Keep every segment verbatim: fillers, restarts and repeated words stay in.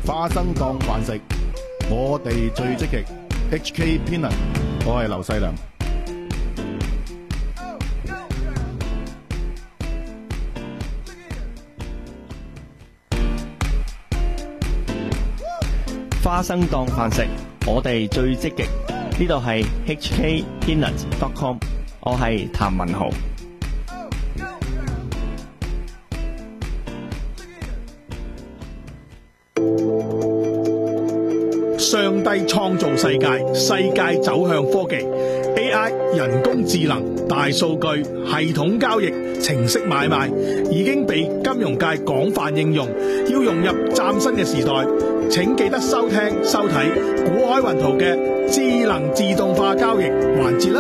花生當飯食，我哋最積極。H K Peanut， 我係劉細良。 花生當飯食，我哋最積極。呢度係 H K Peanut dot com， 我係譚文豪。 上帝創造世界，世界走向科技 A I 人工智能、大數據、系統交易、程式買賣已經被金融界廣泛應用，要融入嶄新嘅時代，請記得收聽收睇股海雲圖嘅智能自動化交易環節啦。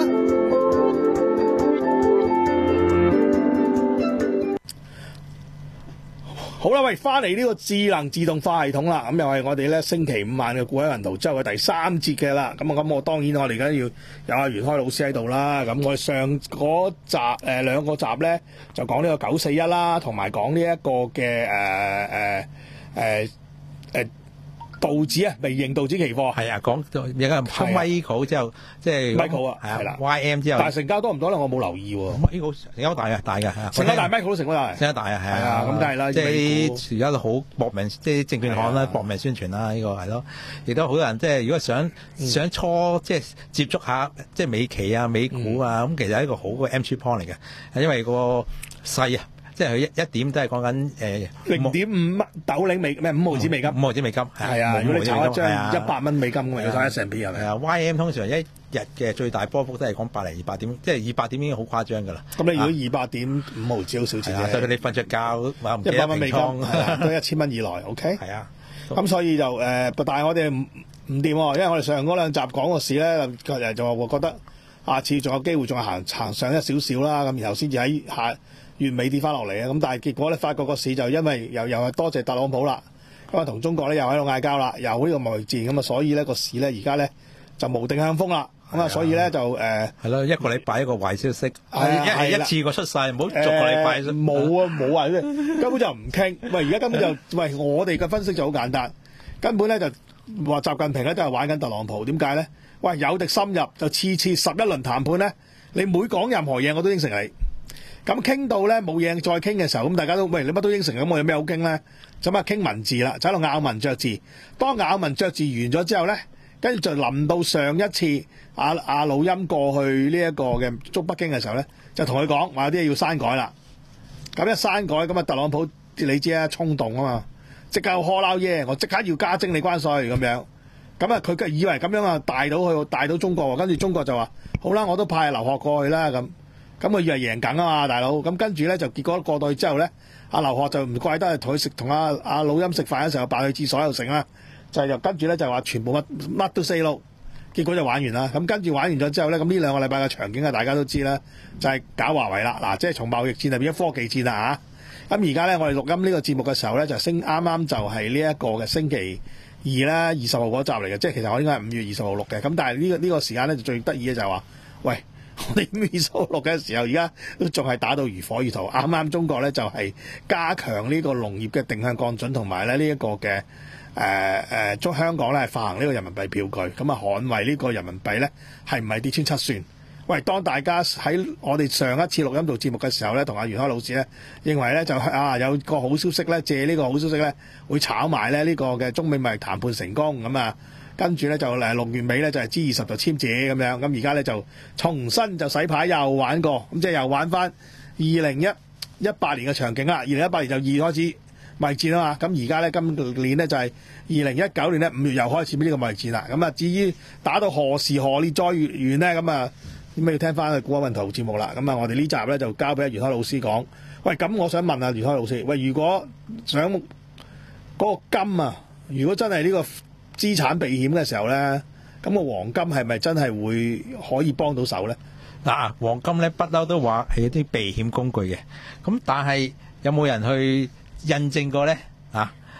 好啦，喂，翻嚟呢個智能自動化系統啦，咁又係我哋咧星期五晚嘅股海雲圖之後嘅第三節嘅啦。咁啊，咁我當然我哋而家要有阿袁開老師喺度啦。咁我哋上嗰集誒兩個集咧就講呢個九四一啦，同埋講呢一個嘅誒誒誒誒道指啊，微型道指期貨係啊，講到而家 Michael 之後，即係 Michael 啊， 係啦 ，Y M 之後， 但係成交多唔多咧？我冇留意喎。 Michael 成交大嘅，大嘅， 成交大 Michael 都成交大， 成交大啊，係啊， 咁梗係啦。 即係而家都好搏命，即係證券行啦，搏命宣傳啦，呢個係咯。亦都好多人即係如果想想初即係接觸下即係美期啊、美股啊，咁其實係一個好嘅 entry point 嚟嘅，因為個勢啊。即係佢一一點都係講緊誒零點五蚊斗零美咩五毫子美金， 五毫子美金係啊！如果你炒一張一百蚊美金咁，有晒 S and P 係咪啊 ？Y M 通常一日嘅最大波幅都係講百零二百點，即係二百點已經好誇張㗎啦。 咁你如果二百點五毫子好少錢啫， 所以你瞓著覺話唔記得一百蚊美金平倉都一千蚊以內 ，OK？ 係啊， 咁所以就誒、呃，但係我哋唔唔掂喎，因為我哋上嗰兩集講個市咧，就就話覺得下次仲有機會仲係行行上一少少啦，咁然後先至喺下月尾跌翻落嚟啊！咁但係結果咧，發覺個市就因為又又係多謝特朗普啦，咁啊同中國咧又喺度嗌交啦，又呢個貿易戰咁啊，所以咧個市咧而家咧就無定向風啦。咁啊，所以咧就誒係咯，一個禮拜一個壞消息， 係一一次過出晒，唔好逐個禮拜冇啊冇啊，根本就唔傾。喂，而家根本就喂我哋嘅分析就好簡單，根本咧就話習近平咧都係玩緊特朗普。點解咧？喂，有敵深入就次次十一輪談判咧，你每講任何嘢我都應承你。咁傾到咧冇嘢再傾嘅時候，咁大家都喂你乜都應承，咁我有咩好傾咧？咁啊傾文字啦，就喺度咬文嚼字。當咬文嚼字完咗之後咧，跟住就臨到上一次阿阿老陰過去呢一個嘅捉北京嘅時候咧，就同佢講話有啲嘢要刪改啦。咁一刪改咁啊，特朗普你知啊，衝動啊嘛，即刻呵撈耶，我即刻要加徵你關稅咁樣。咁啊，佢以為咁樣啊帶到去帶到中國，跟住中國就話好啦，我都派劉鶴過去啦咁。咁佢以為贏緊啊嘛，大佬。咁跟住咧就結果過到去之後咧，阿劉鶴就唔怪得係同佢食同阿阿老陰食飯嘅時候扮去廁所又成啦，就就跟住咧就話全部乜乜都四路，結果就玩完啦。咁跟住玩完咗之後咧，咁呢兩個禮拜嘅場景啊，大家都知啦，就係、是、搞華為啦。嗱，即係從貿易戰就變咗科技戰啦嚇。咁而家咧我哋錄音呢個節目嘅時候咧，就升啱啱就係呢一個嘅星期二啦，二十號嗰集嚟嘅，即係其實我應該係五月二十號錄嘅。咁但係呢個呢個時間咧就最得意嘅就係話，喂。我哋五月二十號錄嘅時候，而家都仲係打到如火如荼。啱啱中國咧就係、是、加強呢個農業嘅定向降準，同埋咧呢一個嘅誒誒，將香港咧係發行呢個人民幣票據，咁啊捍衛呢個人民幣咧係唔係跌穿七算？喂，當大家喺我哋上一次錄音做節目嘅時候咧，同阿袁開老師咧認為咧就啊有個好消息咧，借呢個好消息咧會炒埋咧呢個嘅中美貿易談判成功咁啊。跟住咧就誒六月尾咧就係 G 二十就簽字咁樣，咁而家咧就重新就洗牌又玩過，咁即係又玩翻二零一一八年嘅場景啦。二零一八年就二開始貿易戰啊嘛，咁而家咧今年咧就係二零一九年咧五月又開始呢個貿易戰啦。咁啊至於打到何時何烈再完咧，咁啊咁要聽翻個股海雲圖節目啦。咁啊我哋呢集咧就交俾阿袁開老師講。喂，咁我想問下袁開老師，喂，如果想嗰個金啊，如果真係呢個資產避險嘅時候咧，咁個黃金係咪真係會可以幫到手咧？ 嗱，黃金咧不嬲都話係一啲避險工具嘅，咁但係有冇人去印證過咧？啊，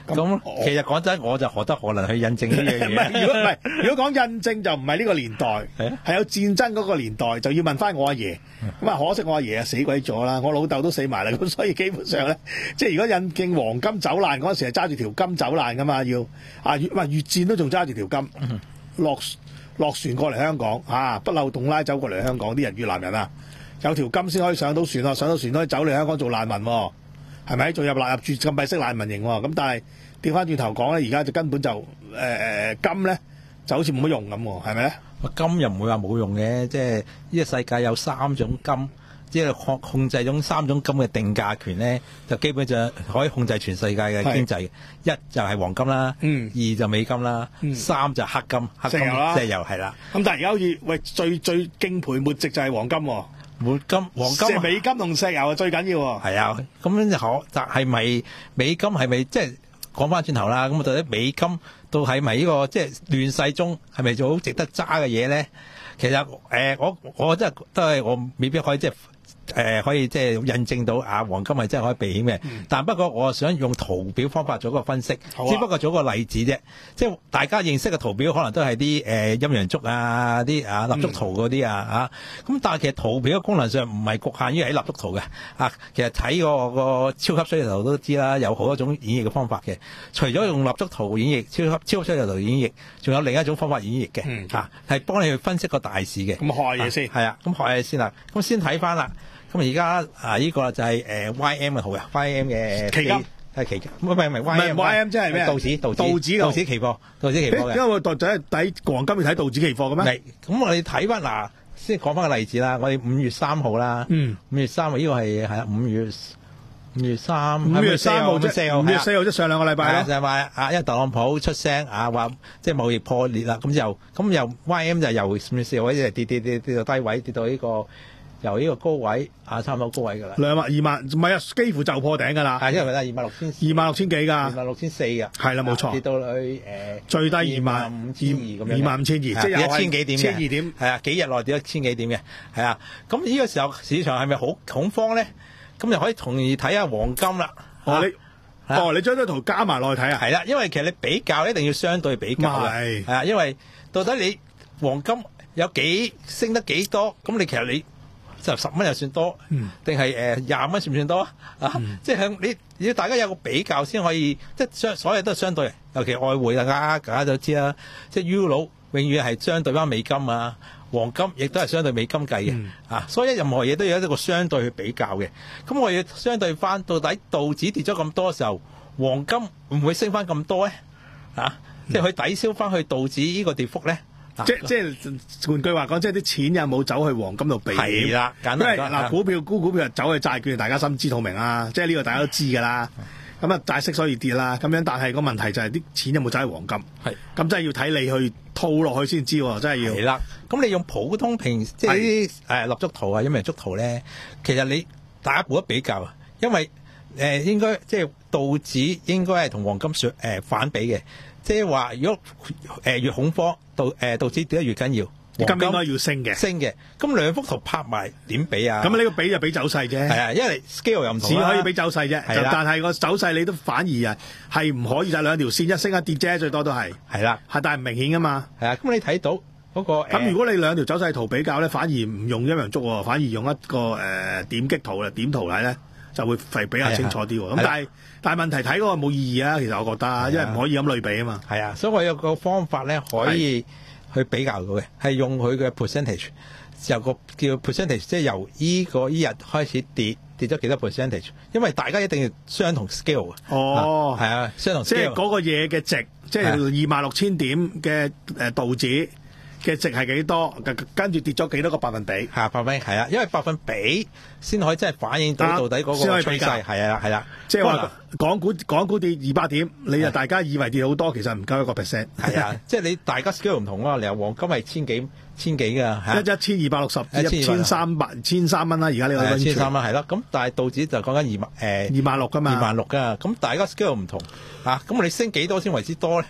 咁其實講真，我就何德何能去印證呢樣唔係， 嘢？ 如果唔係，如果講印證就唔係呢個年代， 係啊係有戰爭嗰個年代，就要問翻我阿爺。咁啊，可惜我阿爺啊死鬼咗啦，我老豆都死埋啦，咁所以基本上咧，即係如果印證黃金走難嗰陣時係揸住條金走難噶嘛，要啊越話越戰都仲揸住條金，落落船過嚟香港啊，不漏洞拉走過嚟香港啲人越南人啊，有條金先可以上到船啊，上到船可以走嚟香港做難民喎。係咪仲入納入住禁閉式難民營喎？咁但係調翻轉頭講咧，而家就根本就誒誒、呃、金咧就好似冇乜用咁喎，係咪咧？ 金又唔會話冇用嘅，即係呢個世界有三種金，即係控控制咗三種金嘅定價權咧，就基本上可以控制全世界嘅經濟。一就係黃金啦， 嗯， 二就美金啦， 嗯、 三就黑金，黑金石油啦， 石油係啦。 咁但係而家好似喂最最敬陪末席就係黃金喎。 黃金黃金即係美金同石油啊最緊要喎。 係啊，咁樣就可，但係咪美金係咪即係講翻轉頭啦？咁到底美金到係咪呢個即係亂世中係咪做好值得揸嘅嘢咧？其實誒、呃，我我真係都係我未必可以即係。誒、呃、可以即係印證到啊，黃金係真係可以避險嘅、嗯。但不過我想用圖表方法做一個分析，啊、只不過做一個例子啫。即係大家認識嘅圖表可能都係啲誒陰陽燭啊、啲啊蠟燭圖嗰啲啊嚇。咁、嗯、但係其實圖表嘅功能上唔係局限於喺蠟燭圖嘅啊。其實睇個個超級水圖都知啦，有好多種演繹嘅方法嘅。除咗用蠟燭圖演繹超級超級水圖演繹，仲有另一種方法演繹嘅嚇，係、嗯、幫你去分析個大市嘅。 咁學嘢先係啊，咁學嘢先啦。咁先睇翻啦。咁而家啊，呢個就係誒 Y M 嘅圖啊 ，Y M 嘅期金係期金，唔係唔係 Y M，Y M 即係咩？ 道指道指道指道指期貨，道指期貨嘅。 因為我代仔睇黃金要睇道指期貨嘅咩？ 咁我哋睇翻嗱，先講翻個例子啦。我哋五月三號啦，嗯，五月三號呢個係係啊，五月五月三， 五月三號即係五月四號即上兩個禮拜咯。 就係話啊，因為特朗普出聲啊，話即係貿易破裂啦，咁就咁由 Y M 就由五月四號一直跌跌跌跌到低位，跌到呢個。由呢個高位啊，差唔多高位㗎啦， 兩萬二萬，唔係啊，幾乎就破頂㗎啦。 係因為咧二萬六千， 二萬六千幾㗎， 二萬六千四㗎， 係啦冇錯， 跌到去誒、呃、 最低二萬五千二咁樣，二萬五千二，即係一千幾點嘅， 千二點， 係啊，幾日內跌一千幾點嘅，係啊。咁呢個時候市場係咪好恐慌咧？咁就可以同時睇下黃金啦。 哦，你哦，你將張圖加埋落去睇啊？ 係啦，因為其實你比較一定要相對比較嘅，係啊，因為到底你黃金有幾升得幾多？咁你其實你。就十蚊又算多，定係誒廿蚊算唔算多啊？嗯、即係向你要大家有個比較先可以，即係相所有都係相對，尤其外匯大家大家都知啦，即係 Euro 永遠係相對翻美金啊，黃金亦都係相對美金計嘅、嗯、啊，所以任何嘢都有一個相對去比較嘅。咁我要相對翻，到底道指跌咗咁多嘅時候，黃金會唔會升翻咁多咧？啊，嗯、即係去抵消翻去道指呢個跌幅咧？ 即即係換句話講，即係啲錢有冇走去黃金度避險？ 係啦，簡單講嗱，股票沽股票走去債券，大家心知肚明啦。即係呢個大家都知㗎啦。咁啊，債息所以跌啦。咁樣，但係個問題就係啲錢有冇走去黃金？係咁，真係要睇你去套落去先知喎。真係要。係啦。咁你用普通平即係啲誒蠟燭圖啊、陰陽燭圖咧，其實你大家冇得比較啊，因為誒、呃、應該即係道指應該係同黃金相誒、呃、反比嘅。即係話，如果誒越恐慌，道誒道指跌得越緊要，黃金應該要升嘅， 升嘅。咁兩幅圖拍埋點比啊？ 咁呢個比就比走勢啫。係啊，因為 scale 又唔同， 只可以比走勢啫。係啦，但係個走勢你都反而啊係唔可以就兩條線一升一跌啫，最多都係。係啦，係但係唔明顯噶嘛。係啊，咁你睇到嗰、那個咁、呃、如果你兩條走勢圖比較咧，反而唔用陰陽燭喎，反而用一個誒、呃、點擊圖啦，點圖睇咧就會係比較清楚啲喎。咁但係。但係問題睇嗰個冇意義啊，其實我覺得，因為唔可以咁類比啊嘛。係啊，所以我有個方法咧可以去比較到嘅，係用佢嘅 percentage，由個叫 percentage，即係由依個依日開始跌跌咗幾多 percentage， 因為大家一定要相同 scale 啊。哦，係啊，相同 scale。即係嗰個嘢嘅值，即係二萬六千點嘅誒道指嘅值係幾多？跟住跌咗幾多個百分比？係啊，百分比係啊，因為百分比先可以真係反映到到底嗰個趨勢。係啊，係啦，即係話港股港股跌二百點，你就大家以為跌好多，其實唔夠一個 percent。係啊，即係你大家 scale 唔同啊。你話黃金係千幾千幾㗎，一一千二百六十，一千三百千三蚊啦。而家呢個千三蚊係啦。咁但係道指就講緊二萬誒二萬六㗎嘛，二萬六㗎。咁大家 scale 唔同啊。咁我哋升幾多先為之多咧？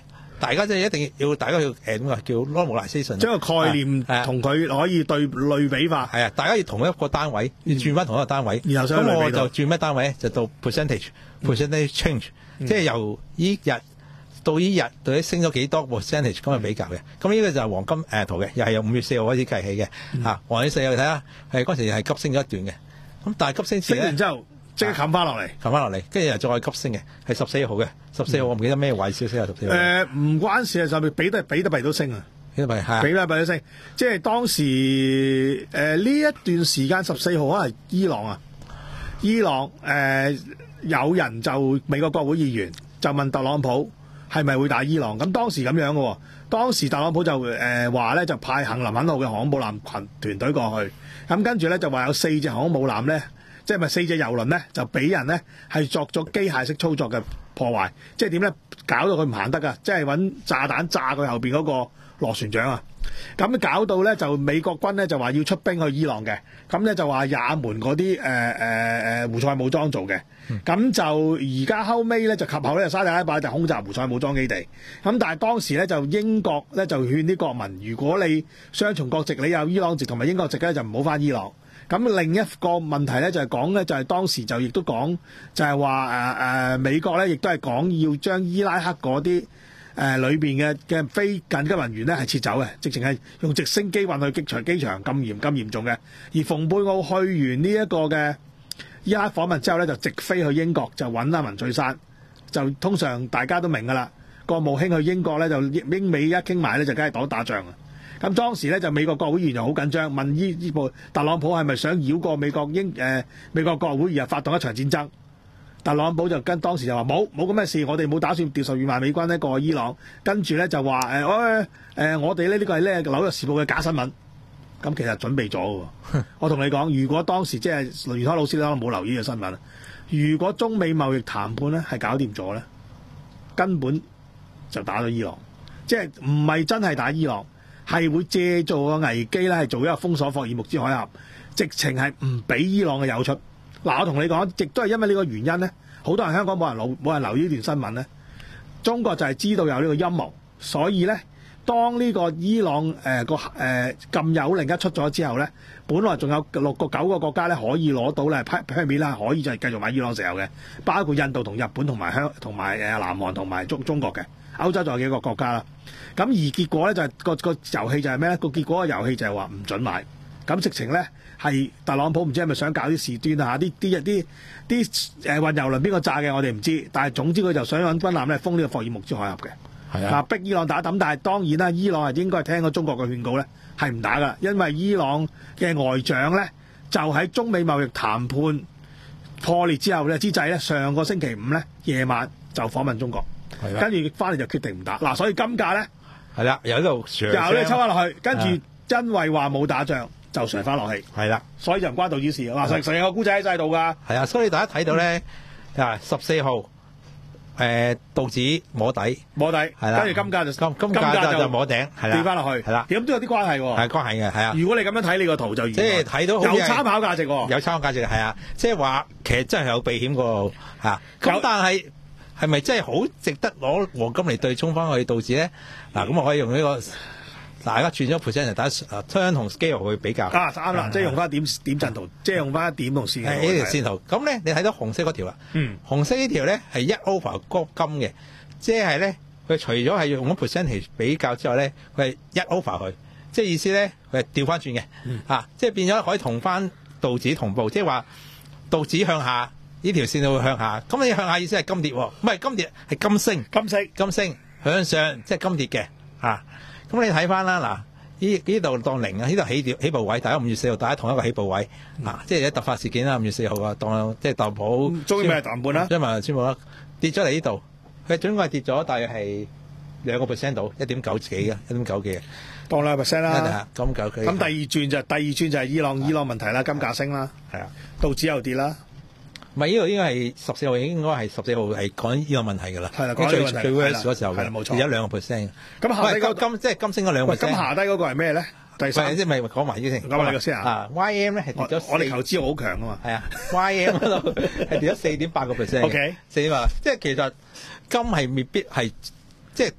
大家即係一定要大家要誒點啊叫 normalization， 將個概念係啊同佢可以對類比化。 係啊，大家要同一個單位，要轉翻同一個單位， 然後想咁我類比到就轉咩單位咧？就到 percentage percentage change，即係由依日到依日到底升咗幾多 percentage 咁去比較嘅。咁呢個就係黃金誒圖嘅，又係由五月四號開始計起嘅嚇。黃月四號睇下，係嗰陣時係急升咗一段嘅，咁但係急升時咧升完之後即刻冚翻落嚟。 撳翻落嚟，跟住又再急升嘅，係十四號嘅。十四號我唔記得咩位消息啊，十四號。 誒唔關事啊，就係比得比得幣都升啊， 呢個係係啊比得幣都升。即係當時誒呢一段時間十四號可能係伊朗啊，伊朗誒、呃、有人就美國國會議員就問特朗普係咪會打伊朗？咁當時咁樣嘅喎，當時特朗普就誒話咧就派幸林肯號嘅航空母艦群團隊過去，咁跟住咧就話有四隻航空母艦咧。即係咪四隻遊輪咧就俾人咧係作咗機械式操作嘅破壞，即係點咧搞到佢唔行得噶，即係揾炸彈炸佢後邊嗰個螺旋槳啊！咁搞到咧就美國軍咧就話要出兵去伊朗嘅，咁咧就話也門嗰啲誒誒誒胡塞武裝做嘅，咁、嗯、就而家後尾咧就及後咧沙特阿拉伯就空襲胡塞武裝基地，咁但係當時咧就英國咧就勸啲國民，如果你雙重國籍，你有伊朗籍同埋英國籍咧，就唔好翻伊朗。咁另一個問題咧就係講咧就係、是、當時就亦都講就係話誒誒美國咧亦都係講要將伊拉克嗰啲誒裏邊嘅嘅非緊急人員咧係撤走嘅，直情係用直升機運去機場機場咁嚴咁嚴重嘅。而蓬佩奧去完呢一個嘅伊拉克訪問之後咧，就直飛去英國就揾阿文翠珊，就通常大家都明㗎啦。國務卿去英國咧就英美一傾埋咧就梗係擋打仗啊！咁當時咧就美國國會議員就好緊張，問呢呢部特朗普係咪想繞過美國英誒、呃、美國國會而發動一場戰爭？特朗普就跟當時就話冇冇咁嘅事，我哋冇打算調十二萬美軍咧過去伊朗。跟住咧就話誒誒誒，我哋咧呢個係咧紐約時報嘅假新聞。咁其實準備咗喎。我同你講，如果當時即係雷元開老師可能冇留意嘅新聞，如果中美貿易談判咧係搞掂咗咧，根本就打咗伊朗，即係唔係真係打伊朗。係會借助個危機咧，係做一個封鎖霍爾木茲海峽，直情係唔俾伊朗嘅油出。嗱，我同你講，亦都係因為呢個原因咧，好多人香港冇人留冇人留意呢段新聞咧。中國就係知道有呢個陰謀，所以咧，當呢個伊朗誒個誒禁油令一出咗之後咧，本來仲有六個九個國家咧可以攞到咧批批面啦，可以就係繼續買伊朗石油嘅，包括印度同日本同埋香同埋誒南韓同埋中中國嘅。歐洲仲有幾個國家啦，咁而結果咧就係、是、個個遊戲就係咩咧？個結果嘅遊戲就係話唔準買，咁直情咧係特朗普唔知係咪想搞啲事端啊？啲啲啲啲誒運油輪邊個炸嘅我哋唔知，但係總之佢就想揾軍艦咧封呢個霍爾木茲海峽嘅， 係啊， 逼伊朗打抌。但係當然啦，伊朗係應該係聽咗中國嘅勸告咧，係唔打噶，因為伊朗嘅外長咧就喺中美貿易談判破裂之後咧之際咧，上個星期五咧夜晚就訪問中國。跟住翻嚟就決定唔打嗱，所以金價咧係啦，又喺度上， 又咧抽翻落去，跟住因為話冇打仗就上翻落去， 係啦， 所以就唔關道指事嗱，成成個古仔喺晒度㗎。 係啊，所以大家睇到咧啊，十四號誒道指摸底， 摸底係啦， 跟住金價就金金價就就摸頂，係啦， 跌翻落去， 係啦， 咁都有啲關係喎， 係關係嘅，係啊。 如果你咁樣睇你個圖就即係睇到好有參考價值喎， 有參考價值係啊，即係話其實真係有避險個嚇，咁但係。係咪真係好值得攞黃金嚟對沖翻去道指咧？嗱，咁我可以用呢、這個大家轉咗 percent 嚟打 turn 同 scale 去比較。啊， 啱啦，即係用翻點點陣圖，即係用翻點同線。係呢條線圖。咁咧，你睇到紅色嗰條啦。嗯。紅色呢條咧係一 over 嗰金嘅，即係咧佢除咗係用咗 percentage 比較之外咧，佢係一 over 佢，即係意思咧佢係調翻轉嘅。嗯。啊，即係變咗可以同翻道指同步，即係話道指向下。呢條線就會向下，咁你向下意思係金跌喎，唔係金跌係金升， 金升金升向上即係金跌嘅嚇。咁你睇翻啦，嗱呢呢度當零啊，呢度起掉起步位，大家五月四號大家同一個起步位啊，即係一突發事件啦，五月四號啊，當即係特朗普終於咪係談判啦， 將埋宣佈啦，跌咗嚟呢度，佢總共係跌咗大約係兩個 percent 到一點九幾嘅，一點九幾嘅， 當兩個 percent 啦， 咁九幾。 咁第二轉就第二轉就係伊朗伊朗問題啦，金價升啦， 係啊， 道指又跌啦。 唔係呢度應該係十四號，應該係十四號係講呢個問題㗎啦。 係啦，講最呢個問題最 worst 嗰時候係啦，冇錯， 跌咗兩個 percent。 咁下低嗰金即係金升咗兩個 percent。 咁下低嗰個係咩咧？第三， 即係咪講埋呢先？ 講埋呢個先啊。 啊 ，Y M 咧係跌咗。 我哋投資好強㗎嘛。 係啊 ，Y M 嗰度係跌咗四點八個 percent。 OK， 四點八，即係其實金係未必係即係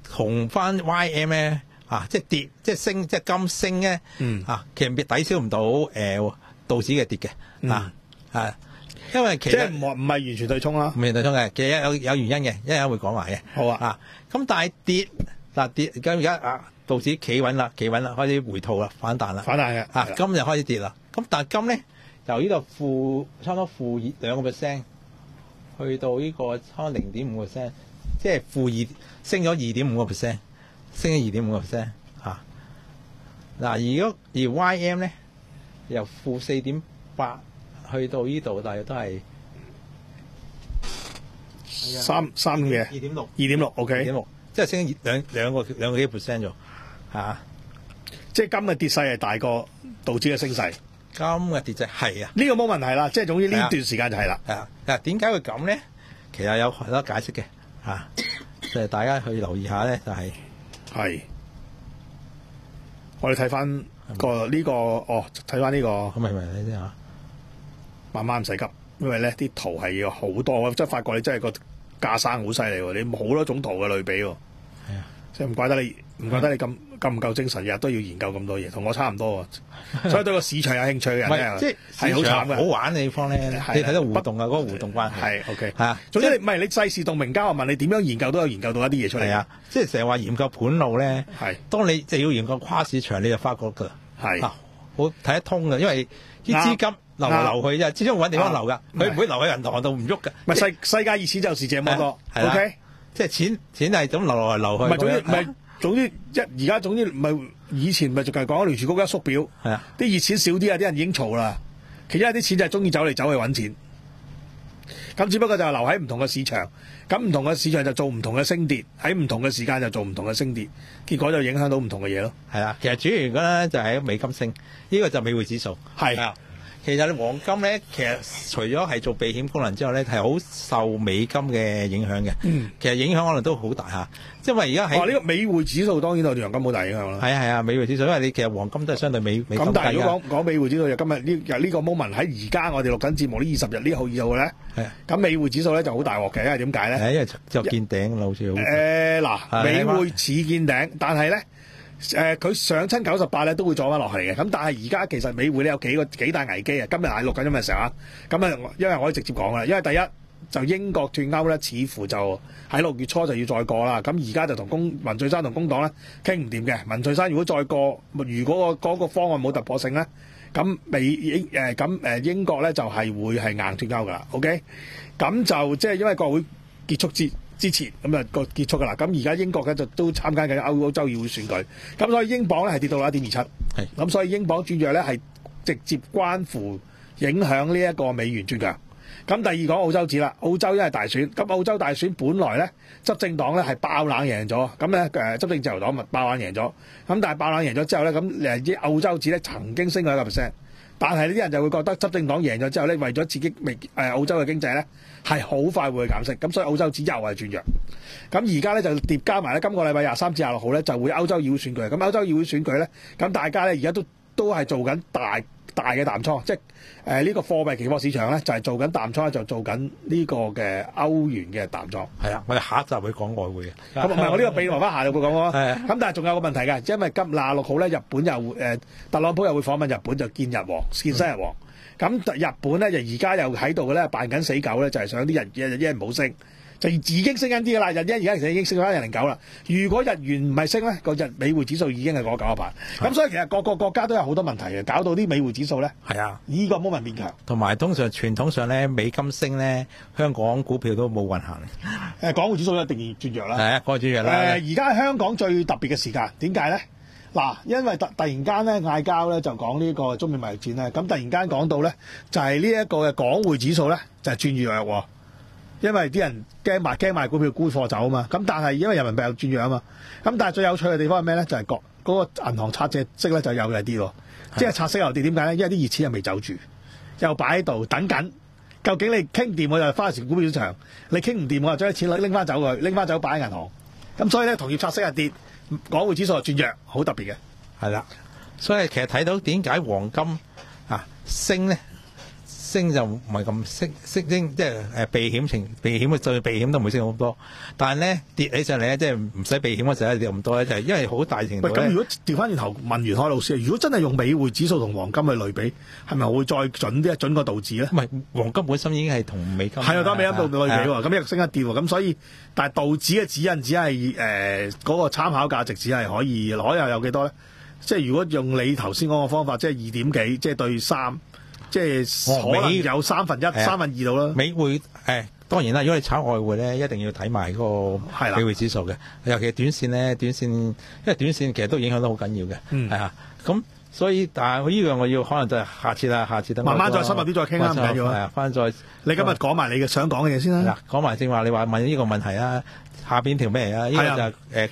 同翻 Y M 咧啊，即係跌，即係升，即係金升咧， 嗯啊，其實抵消唔到誒道指嘅跌嘅啊啊，因為其實即係唔唔係完全對沖啦。 唔係對沖嘅，其實有有原因嘅，一陣會講埋嘅。 好啊， 啊，咁但係跌嗱跌，咁而家啊道指企穩啦，企穩啦，開始回吐啦，反彈啦， 反彈嘅啊， 係啦金就開始跌啦。咁但係金咧由呢度負差唔多負二兩個 percent，去到呢個差唔多零點五個 percent，即係負二升咗二點五個 percent，升咗二點五個 percent 嚇。嗱，如果而 Y M 咧由負四點八去到呢度，大約都係三三嘅二點六。 二點六二 ，OK， 點六，即係升咗兩兩個兩個幾 percent 咗嚇。 即係金嘅跌勢係大過道指嘅升勢。 金嘅跌勢係啊， 呢個冇問題啦，即係總之呢係啊段時間就係啦。 係啊。嗱，點解會咁咧？其實有好多解釋嘅嚇，即係大家去留意下咧，就係係，我哋睇翻個呢個哦，睇翻呢個咁咪咪你先嚇。 慢慢唔使急，因為咧啲圖係要好多，即係發覺你真係個架生好犀利喎，你好多種圖嘅類比喎。 係啊， 即係唔怪得你，唔怪得你咁咁唔夠精神，日日都要研究咁多嘢，同我差唔多喎。所以對個市場有興趣嘅人唔咧， 係即係係好市場慘嘅。 好玩嘅地方咧， 係你睇到互動啊，嗰個互動關係係 OK， 係啊。 總之你唔係你世事洞明交，我問你點樣研究都有研究到一啲嘢出嚟。 係啊，即係成日話研究盤路咧， 係當你就要研究跨市場，你就發覺㗎啦。 係啊，好睇得通嘅，因為啲資金流嚟流去啫，資金揾地方流㗎，佢唔會留喺銀行度唔喐㗎。 唔係世世界熱錢就是這麼多係啦 ，OK。 即係錢錢係咁流來流去。 唔係總之唔咁樣係總之一而家總之唔係以前咪就係講聯儲局一縮表， 係啊， 啲熱錢少啲啊，啲人已經嘈啦。其實啲錢就係中意走嚟走去揾錢，咁只不過就係留喺唔同嘅市場，咁唔同嘅市場就做唔同嘅升跌，喺唔同嘅時間就做唔同嘅升跌，結果就影響到唔同嘅嘢咯。 係啊，其實主要原因咧就係美金升，呢個就美匯指數係啊。其實你黃金咧，其實除咗係做避險功能之外咧，係好受美金嘅影響嘅。 嗯， 其實影響可能都好大嚇，因為而家喺哦呢個美匯指數當然對黃金好大影響啦。 係啊係啊美匯指數，因為你其實黃金都係相對美美金咁但係低㗎。 如果講講美匯指數，就今日呢日呢個 moment 喺而家我哋錄緊節目呢二十日呢號二號咧， 係啊咁美匯指數咧就好大鑊嘅，因為點解咧？ 係因為就見頂啦，好似好。 誒嗱、 係美匯似見頂，但係咧誒佢上親九十八咧都會撞翻落去嘅。咁但係而家其實美匯咧有幾個幾大危機啊！今日係錄緊咁嘅時候啊，咁啊因為我可以直接講啦，因為第一就英國脱歐咧，似乎就喺六月初就要再過啦。咁而家就同工文翠珊同工黨咧傾唔掂嘅。文翠珊如果再過，如果個嗰個方案冇突破性咧，咁美英誒咁誒英國咧就係會係硬脱歐噶啦。OK，咁就即係因為國會結束之之前咁啊個結束㗎啦，咁而家英國咧就都參加緊歐歐洲議會選舉，咁所以英鎊咧係跌到一點二七， 係咁所以英鎊轉弱咧係直接關乎影響呢一個美元轉強。咁第二講澳洲指啦，澳洲因為大選，咁澳洲大選本來咧執政黨咧係爆冷贏咗，咁咧誒執政自由黨咪爆冷贏咗，咁但係爆冷贏咗之後咧，咁誒啲澳洲指咧曾經升過一個 percent。但係呢啲人就會覺得執政黨贏咗之後咧，為咗刺激美誒澳洲嘅經濟咧，係好快會減息，咁所以澳洲指又係轉弱。咁而家咧就疊加埋咧，今個禮拜廿三至廿六號咧就會歐洲議會選舉。咁歐洲議會選舉咧，咁大家咧而家都都係做緊大大嘅淡倉，即係誒呢個貨幣期貨市場咧就係做緊淡倉，就做緊呢個嘅歐元嘅淡倉。 係啊，我哋下一集會講外匯嘅。 咁唔係我呢個秘留翻下就會講咯。 係啊咁但係仲有個問題嘅，因為今廿六號咧，日本又誒、呃、特朗普又會訪問日本，就見日王，見西日王。咁、日本咧就而家又喺度嘅咧扮緊死狗咧，就係、想啲日日日元唔好升，就已經升緊啲嘅啦。日元而家其實已經升翻一零九啦。如果日元唔係升咧，個日美匯指數已經係過九一八。咁所以其實各個國家都有好多問題嘅，搞到啲美匯指數咧， 係啊， 呢、個 moment 變強。 同埋通常傳統上咧，美金升咧，香港股票都冇運行。 誒港匯指數一定要轉弱啦。 係啊，嗰個主要誒啦。 而家係香港最特別嘅時間，點解咧？嗱，因為突突然間咧嗌交咧，就講呢個中美貿易戰咧，咁突然間講到咧，就係呢一個嘅港匯指數咧，就係轉弱喎。因為啲人驚賣驚賣股票沽貨走啊嘛，咁但係因為人民幣又轉弱啊嘛，咁但係最有趣嘅地方係咩咧？就係國嗰個銀行拆借息咧就有嚟啲喎，即係拆息又跌，點解咧？因為啲熱錢又未走住，又擺喺度等緊。究竟你傾掂我就翻去股票市場，你傾唔掂我就將啲錢拎翻走佢，拎翻走擺喺銀行。咁所以咧，同業拆息係跌，港匯指數係轉弱，好特別嘅。 係啦，所以其實睇到點解黃金啊升咧， 升就唔係咁升升升，即係誒避險情避險嘅最避險都唔會升好多，但係咧跌起上嚟咧，即係唔使避險嗰時候跌咁多咧，就係、是、因為好大程度喂，咁如果調翻轉頭問袁海老師，如果真係用美匯指數同黃金去類比，係咪會再準啲，準過道指咧？ 唔係黃金本身已經係同美金係啊，當美金度類比喎，咁係一個升一跌喎，咁所以但係道指嘅指引只係誒嗰個參考價值只係可以攞又有幾多咧？即係如果用你頭先講嘅方法，即係二點幾，即係對三。即係哦可能有三分一、三分二度啦。 美匯誒當然啦，如果你炒外匯咧，一定要睇埋嗰個係啦美匯指數嘅，尤其係短線咧，短線因為短線其實都影響得好緊要嘅， 嗯係啊，咁所以但係呢樣我要可能就係下次啦，下次等我慢慢再深入啲再傾啦，唔緊要啊。 係啊，翻再你今日講埋你嘅想講嘅嘢先啦。 嗱，講埋正話，你話問呢個問題啊，下邊條咩嚟啊？呢個係啊就係誒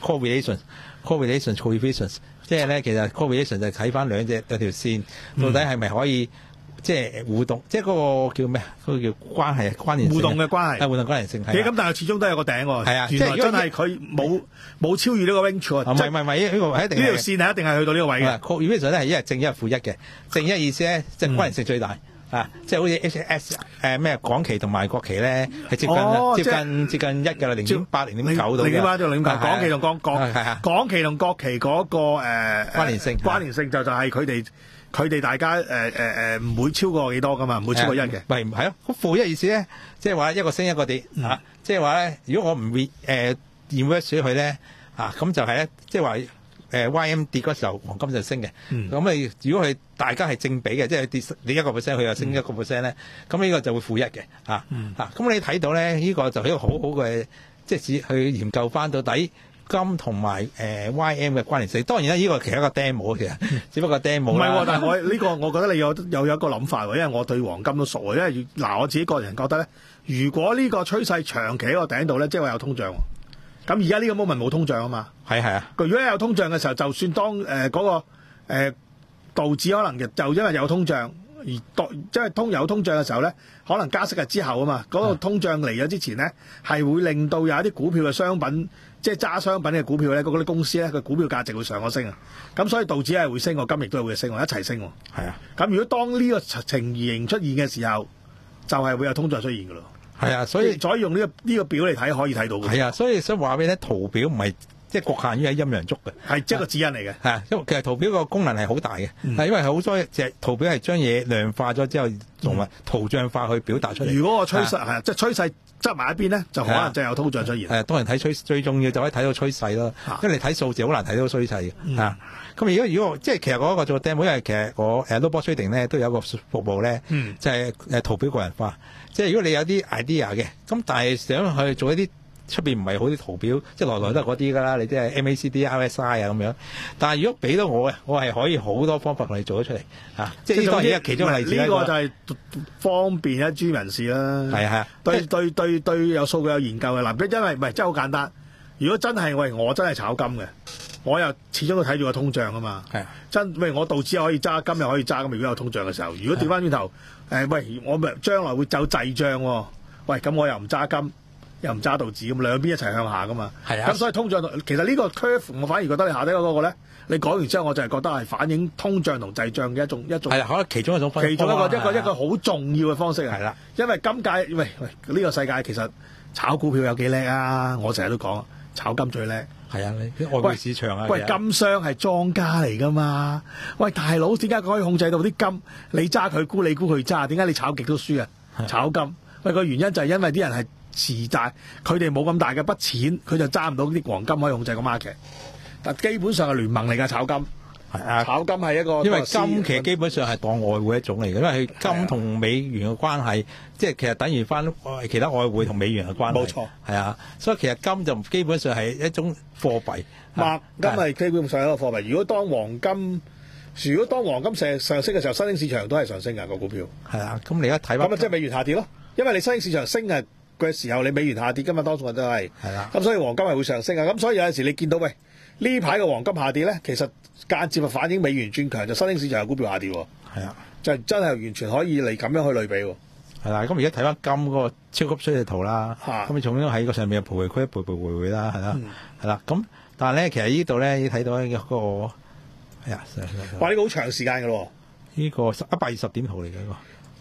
correlation、correlation、coefficients，即係咧其實 correlation 就係睇翻兩隻兩條線，到底係咪可以？即係互動，即係嗰個叫咩？嗰、嗰個叫關係關聯性互動嘅關係， 係互動關聯性係。 咁，但係始終都有個頂喎。 係啊， 原來真係佢冇冇超越呢個 range 喎。 唔係唔係唔係，呢個係一定呢條線係一定係去到呢個位嘅。 correlation 咧係一係正一係負一嘅，正一意思咧即係關聯性最大。啊，即係好似 H S 誒咩港期同埋國期咧，係接近、 哦、 接近接近一㗎啦，零點八、零點九到嘅。 零點八到零點九，港期同港港係啊， 港期同國期嗰、嗰個誒、呃、 關聯性， 關聯性就就係佢哋佢哋大家誒誒誒唔會超過幾多㗎嘛，唔會超過一嘅。 唔係係咯，咁負一意思咧，即係話一個升一個跌嚇、嗯，即係話咧，如果我唔 re 誒 reverse 佢咧嚇，咁就係咧，即係話。誒 Y M 跌嗰時候，黃金就升嘅。咁、嗯、你如果係大家係正比嘅，即係跌你一個 percent，佢又升一個 percent 咧，咁、嗯、呢個就會負一嘅。嚇、嗯、嚇，咁、啊、你睇到咧，呢、呢個就係一個好好嘅，即係只去研究翻到底金同埋誒 Y M 嘅關聯性。當然啦，呢、呢個其實一個 demo 嘅，只不過 demo 唔係喎，但係我呢、呢個我覺得你有又有一個諗法喎，因為我對黃金都熟喎。因為嗱我自己個人覺得咧，如果呢個趨勢長期喺個頂度咧，即係話有通脹喎。咁而家呢個 moment 冇通脹啊嘛， 係係啊。 如果有通脹嘅時候，就算當誒嗰、呃那個誒、呃、道指可能就因為有通脹而代即係通有通脹嘅時候咧，可能加息係之後啊嘛，嗰、那個通脹嚟咗之前咧，係會令到有一啲股票嘅商品，即係揸商品嘅股票咧，嗰啲公司咧，個股票價值會上咗升啊。咁所以道指係會升，個金亦都係會升，一齊升。 係啊。 咁如果當呢個情形出現嘅時候，就係、是、會有通脹出現㗎咯。 係啊，所以再用呢、這個呢、這個表嚟睇，可以睇到嘅。 係啊，所以想話俾你聽，圖表唔係即係局限於喺陰陽燭嘅， 係即係個指引嚟嘅。 係啊，因為其實圖表個功能係好大嘅，係、嗯、因為好多隻圖表係將嘢量化咗之後，同埋圖像化去表達出嚟。 如果個趨勢係即係趨勢執埋一邊咧，就可能真係有通脹出現。 誒，當然睇趨最重要就可以睇到趨勢咯，因為你睇數字好難睇到趨勢嘅。啊，咁如果如果即係其實嗰個做 demo，因為其實我誒 robot trading 咧都有一個服務咧、嗯，就係、是、誒圖表個人化。即係如果你有啲 idea 嘅，咁但係想去做一啲出邊唔係好啲圖表，即係來來都係嗰啲㗎啦。你即係 M A C D、R S I 啊咁樣。但係如果俾到我嘅，我係可以好多方法同你做得出嚟嚇。即係呢個係其中嘅例子。 呢、這個就係方便一諸人士啦。係啊係啊，對對對對，有數據有研究嘅嗱，因為唔係真係好簡單。如果真係喂我真係炒金嘅，我又始終都睇住個通脹啊嘛。係啊，真喂我道指可以揸，金又可以揸，咁如果有通脹嘅時候，如果調翻轉頭。誒喂，我咪將來會走滯脹喎。喂，咁我又唔揸金，又唔揸道指，咁兩邊一齊向下噶嘛。係啊。咁所以通脹，其實呢個 curve 我反而覺得你下低嗰個咧，你講完之後，我就係覺得係反映通脹同滯脹嘅一種一種。係啦，可能其中一種分。其中一個一個一個好重要嘅方式啊。係啦。因為今屆喂喂呢、呢個世界其實炒股票有幾叻啊！我成日都講，炒金最叻。係啊，你外匯市場啊，喂，金商係莊家嚟噶嘛？喂，大佬點解佢可以控制到啲金？你揸佢沽，你沽佢揸，點解你炒極都輸啊？炒金，喂，個原因就係因為啲人係持債，佢哋冇咁大嘅筆錢，佢就揸唔到啲黃金可以控制個 market。但基本上係聯盟嚟㗎，炒金。係啊，炒金係一個，因為金其實基本上係當外匯一種嚟嘅，因為佢金同美元嘅關係，即係其實等於翻其他外匯同美元嘅關係。冇錯，係啊，所以其實金就基本上係一種貨幣。麥金係基本上係一個貨幣。如果當黃金，如果當黃金上上升嘅時候，新興市場都係上升㗎個股票。係啊，咁你而家睇翻咁啊，即係美元下跌咯，因為你新興市場升嘅嘅時候，你美元下跌㗎嘛，多數都係。係啦。咁所以黃金係會上升啊，咁所以有陣時你見到喂呢排嘅黃金下跌咧，其實間接係反映美元轉強，就新興市場嘅股票下跌喎。係啊，就真係完全可以嚟咁樣去類比喎。係啦，咁而家睇翻金嗰個超級衰嘅圖啦，咁你重點喺個上面徘徊區，徘徊徘徊啦，係啦，係啦。咁但係咧，其實呢度咧，要睇到一個係啊，哇！呢個好長時間嘅咯，呢個一百二十點圖嚟嘅呢個。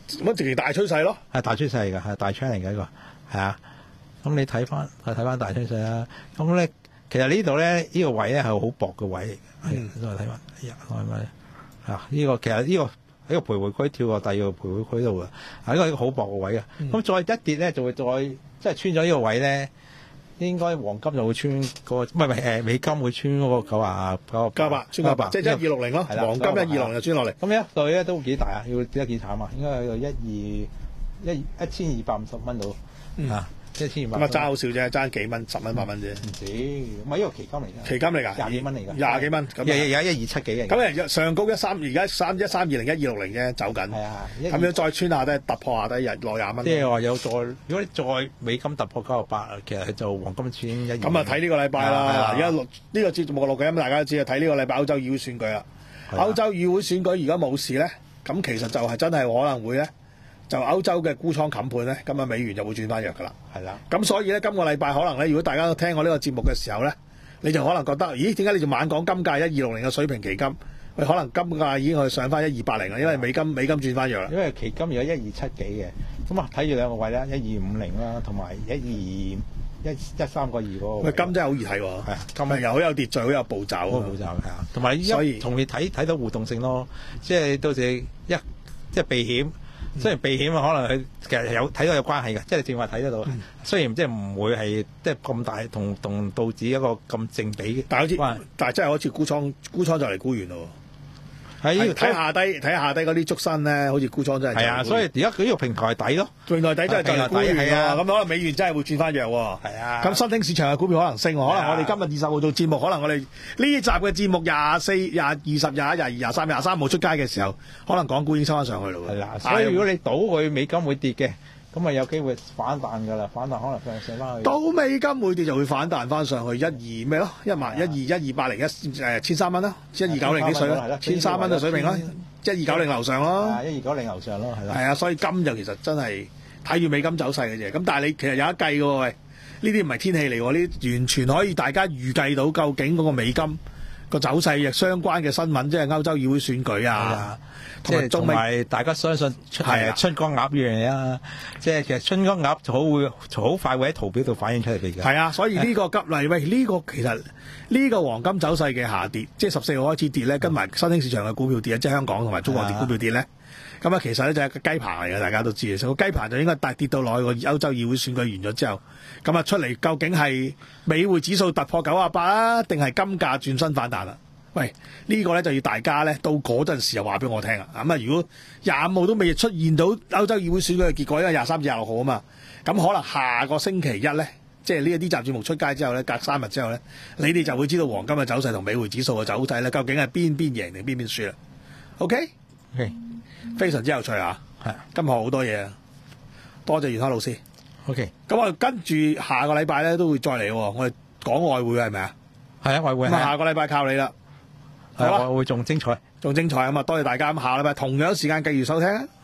乜直情大趨勢咯。 係大趨勢嚟㗎，係大 trend 嚟嘅呢個係啊。咁你睇翻睇翻大趨勢啦。咁咧其實呢度咧呢、呢個位咧係好薄嘅位嚟嘅。 嗯， 再睇翻，哎呀，係咪啊？呢、呢個其實呢、呢個。喺個徘徊區跳過第二個徘徊區度嘅，係一個一個好薄嘅位嘅。咁、嗯、再一跌咧，就會再即係穿咗呢個位咧，應該黃金就會穿、嗰個，唔係唔係誒美金會穿嗰個九啊九九八穿九八，即係一二六零咯。黃金一二六零就穿落嚟。咁一對咧都幾大啊，要跌得幾慘啊？應該有一二一一千二百五十蚊到、嗯、啊。一千二百咁啊，爭好少啫，爭幾蚊，十蚊八蚊啫。 唔止，唔係呢個期金嚟㗎。期金嚟㗎， 廿幾蚊嚟㗎。 廿幾蚊。咁而家一二七幾嘅。 咁啊，上高一三，而家三一三二零一二六零啫，走緊。係啊。咁樣再穿下低，突破下低，日落廿蚊。 即係話有再，如果你再美金突破九十八，其實就黃金穿一。 咁啊，睇呢個禮拜啦。嗱，而家錄呢個節目錄嘅，咁大家都知啊，睇呢個禮拜歐洲議會選舉啦。歐洲議會選舉如果冇事咧，咁其實就係真係可能會咧。就歐洲嘅沽倉冚盤咧，今日美元就會轉翻弱噶啦。係啦，咁所以咧，今個禮拜可能咧，如果大家都聽我呢個節目嘅時候咧，你就可能覺得，咦？點解你仲猛講金價一二六零嘅水平期金？喂，可能金價已經去上翻一二八零啦，因為美金美金轉翻弱啦。 因為期金而家一二七幾嘅，咁啊睇住兩個位啦，一二五零啦，同埋一二一一三個二嗰個。 喂，金真係好易睇喎。係啊，金係又好有秩序，好有步驟。 好步驟係啊，同埋所以同你睇睇到互動性咯，即係到時一即係避險。雖然避險啊，可能佢其實有睇到有關係嘅，即係正話睇得到。嗯、雖然即係唔會係即係咁大同同道指一個咁正比嘅， 但係好似但係真係好似沽倉沽倉就嚟沽完咯。喺睇下低睇下低嗰啲竹身咧，好似沽倉真係。係啊， 所以而家佢呢個平台底咯， 平台底真係就嚟沽完啊！咁可能美元真係會轉翻弱喎。係啊，咁新興市場嘅股票可能升，可能我哋今日二十號做節目，可能我哋呢集嘅節目廿四、廿二十、廿一、廿二、廿三、廿三號出街嘅時候，可能港股已經收翻上去咯。係啦， 所以如果你賭佢美金會跌嘅。咁咪有機會反彈㗎啦，反彈可能上上翻去。 到美金每跌就會反彈翻上去一二咩咯？一萬一二一二八零一誒千三蚊啦，一二九零啲水啦，千三蚊嘅水平啦，一二九零樓上咯。 一二九零樓上咯，係啦。 係啊，所以金就其實真係睇住美金走勢嘅啫。咁但係你其實有得計嘅喎，喂，呢啲唔係天氣嚟喎，呢啲完全可以大家預計到究竟嗰個美金個走勢亦相關嘅新聞，即係歐洲議會選舉啊。 即係同埋大家相信係春江鴨呢樣嘢啊！即係其實春江鴨就好會好快會喺圖表度反映出嚟嘅。 係啊，所以呢個急嚟喂，呢、這個其實呢個黃金走勢嘅下跌，即係十四號開始跌咧，跟埋新興市場嘅股票跌，即係香港同埋中國跌股票跌咧。咁啊，其實咧就係個雞棚嚟嘅，大家都知嘅。個雞棚就應該大跌到落去個歐洲議會選舉完咗之後，咁啊出嚟究竟係美匯指數突破九啊八啊，定係金價轉身反彈啦？喂，呢、這個咧就要大家咧到嗰陣時又話俾我聽啊！咁啊，如果廿五號都未出現到歐洲議會選舉嘅結果，因為廿三至廿六號啊嘛，咁可能下個星期一咧，即係呢一啲集節目出街之後咧，隔三日之後咧，你哋就會知道黃金嘅走勢同美匯指數嘅走勢咧，究竟係邊邊贏定邊邊輸啦 ？OK，OK，、 okay? 非常之有趣啊！係，今日好多嘢啊，多謝袁開老師。 OK， 咁我跟住下個禮拜咧都會再嚟，我哋講外匯係咪啊？ 係啊，外匯。咁啊，下個禮拜靠你啦。 好啦，會仲精彩， 仲精彩啊嘛！多謝大家，咁下禮拜同樣時間繼續收聽啊！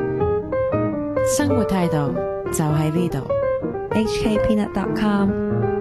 生活態度就喺呢度，H K Peanut dot com。